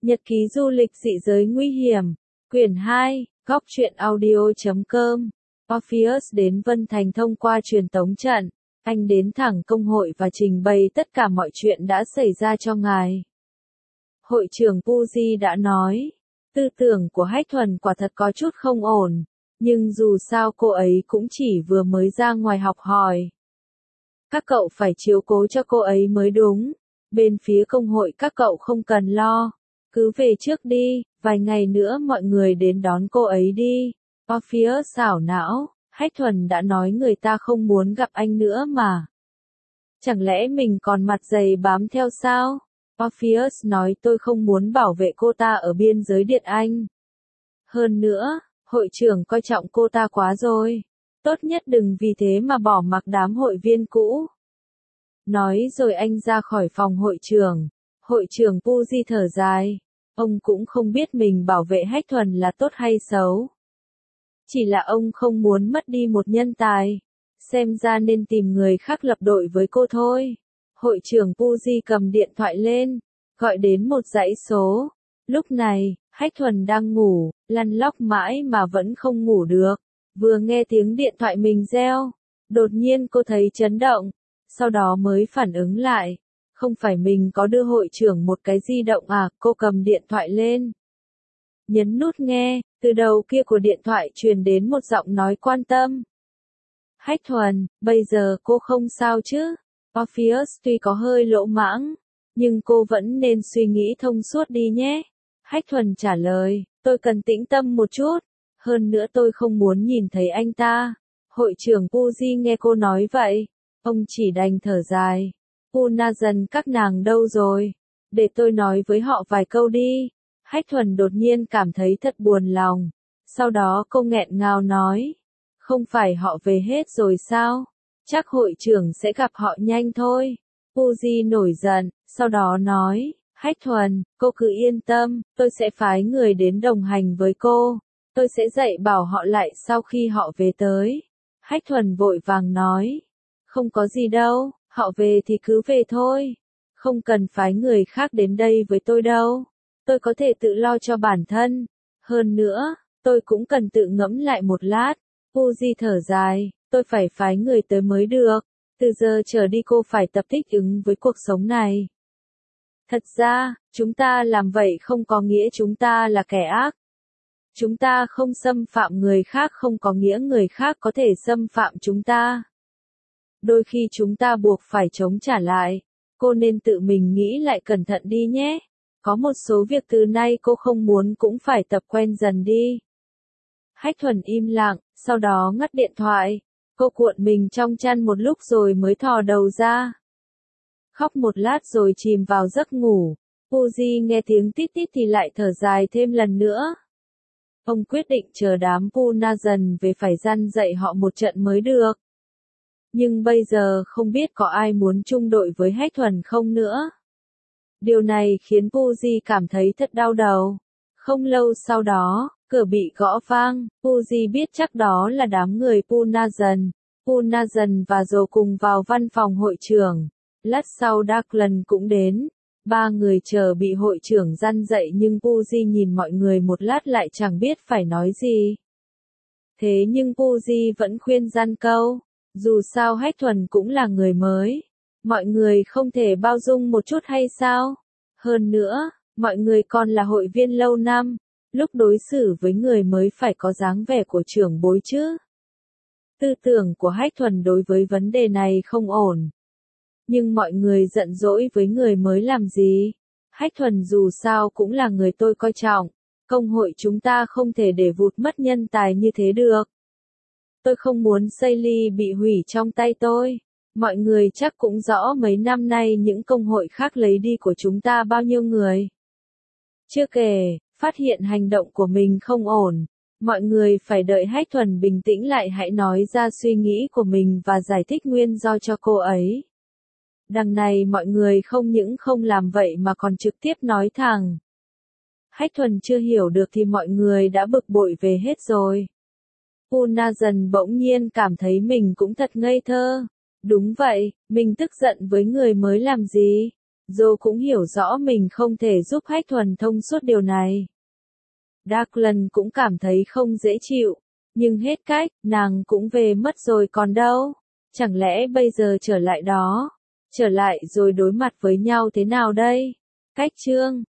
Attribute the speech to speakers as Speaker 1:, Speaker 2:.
Speaker 1: Nhật ký du lịch dị giới nguy hiểm, quyển 2, góc truyện audio.com. Orpheus đến Vân Thành thông qua truyền tống trận. Anh đến thẳng công hội và trình bày tất cả mọi chuyện đã xảy ra cho ngài. Hội trưởng Puji đã nói, tư tưởng của Hách Thuần quả thật có chút không ổn, nhưng dù sao cô ấy cũng chỉ vừa mới ra ngoài học hỏi. Các cậu phải chiếu cố cho cô ấy mới đúng. Bên phía công hội các cậu không cần lo. Cứ về trước đi, vài ngày nữa mọi người đến đón cô ấy đi. Orpheus xảo não, Hách Thuần đã nói người ta không muốn gặp anh nữa mà. Chẳng lẽ mình còn mặt dày bám theo sao? Orpheus nói tôi không muốn bảo vệ cô ta ở biên giới Điện Anh. Hơn nữa, hội trưởng coi trọng cô ta quá rồi. Tốt nhất đừng vì thế mà bỏ mặc đám hội viên cũ. Nói rồi anh ra khỏi phòng hội trưởng. Hội trưởng Puji thở dài. Ông cũng không biết mình bảo vệ Hách Thuần là tốt hay xấu. Chỉ là ông không muốn mất đi một nhân tài. Xem ra nên tìm người khác lập đội với cô thôi. Hội trưởng Puji cầm điện thoại lên, gọi đến một dãy số. Lúc này, Hách Thuần đang ngủ, lăn lóc mãi mà vẫn không ngủ được. Vừa nghe tiếng điện thoại mình reo, đột nhiên cô thấy chấn động, sau đó mới phản ứng lại. Không phải mình có đưa hội trưởng một cái di động à? Cô cầm điện thoại lên, nhấn nút nghe, từ đầu kia của điện thoại truyền đến một giọng nói quan tâm. Hách Thuần, bây giờ cô không sao chứ? Orpheus tuy có hơi lỗ mãng, nhưng cô vẫn nên suy nghĩ thông suốt đi nhé. Hách Thuần trả lời, tôi cần tĩnh tâm một chút, hơn nữa tôi không muốn nhìn thấy anh ta. Hội trưởng Puji nghe cô nói vậy, ông chỉ đành thở dài. Punazan các nàng đâu rồi? Để tôi nói với họ vài câu đi. Hách Thuần đột nhiên cảm thấy thật buồn lòng. Sau đó cô nghẹn ngào nói, không phải họ về hết rồi sao? Chắc hội trưởng sẽ gặp họ nhanh thôi. Puji nổi giận, sau đó nói, Hách Thuần, cô cứ yên tâm, tôi sẽ phái người đến đồng hành với cô. Tôi sẽ dạy bảo họ lại sau khi họ về tới. Hách Thuần vội vàng nói, không có gì đâu, họ về thì cứ về thôi. Không cần phái người khác đến đây với tôi đâu. Tôi có thể tự lo cho bản thân. Hơn nữa, tôi cũng cần tự ngẫm lại một lát. Puji thở dài, tôi phải phái người tới mới được. Từ giờ trở đi cô phải tập thích ứng với cuộc sống này. Thật ra, chúng ta làm vậy không có nghĩa chúng ta là kẻ ác. Chúng ta không xâm phạm người khác không có nghĩa người khác có thể xâm phạm chúng ta. Đôi khi chúng ta buộc phải chống trả lại. Cô nên tự mình nghĩ lại cẩn thận đi nhé. Có một số việc từ nay cô không muốn cũng phải tập quen dần đi. Hách Thuần im lặng, sau đó ngắt điện thoại. Cô cuộn mình trong chăn một lúc rồi mới thò đầu ra. Khóc một lát rồi chìm vào giấc ngủ. Puji nghe tiếng tít tít thì lại thở dài thêm lần nữa. Ông quyết định chờ đám Punazan về phải răn dạy họ một trận mới được. Nhưng bây giờ không biết có ai muốn chung đội với Hách Thuần không nữa. Điều này khiến Puji cảm thấy thật đau đầu. Không lâu sau đó, cửa bị gõ vang, Puji biết chắc đó là đám người Punazan. Punazan và Joe cùng vào văn phòng hội trưởng. Lát sau Declan cũng đến. Ba người chờ bị hội trưởng răn dạy nhưng Puji nhìn mọi người một lát lại chẳng biết phải nói gì. Thế nhưng Puji vẫn khuyên răn câu. Dù sao Hách Thuần cũng là người mới. Mọi người không thể bao dung một chút hay sao? Hơn nữa, mọi người còn là hội viên lâu năm. Lúc đối xử với người mới phải có dáng vẻ của trưởng bối chứ. Tư tưởng của Hách Thuần đối với vấn đề này không ổn. Nhưng mọi người giận dỗi với người mới làm gì? Hách Thuần dù sao cũng là người tôi coi trọng. Công hội chúng ta không thể để vụt mất nhân tài như thế được. Tôi không muốn Saylee bị hủy trong tay tôi. Mọi người chắc cũng rõ mấy năm nay những công hội khác lấy đi của chúng ta bao nhiêu người. Chưa kể, phát hiện hành động của mình không ổn. Mọi người phải đợi Hách Thuần bình tĩnh lại hãy nói ra suy nghĩ của mình và giải thích nguyên do cho cô ấy. Đằng này mọi người không những không làm vậy mà còn trực tiếp nói thẳng. Hách Thuần chưa hiểu được thì mọi người đã bực bội về hết rồi. Punazan bỗng nhiên cảm thấy mình cũng thật ngây thơ. Đúng vậy, mình tức giận với người mới làm gì? Joe cũng hiểu rõ mình không thể giúp Hách thuần thông suốt điều này. Declan cũng cảm thấy không dễ chịu, nhưng hết cách, nàng cũng về mất rồi còn đâu. Chẳng lẽ bây giờ trở lại đó? Trở lại rồi đối mặt với nhau thế nào đây? Cách chương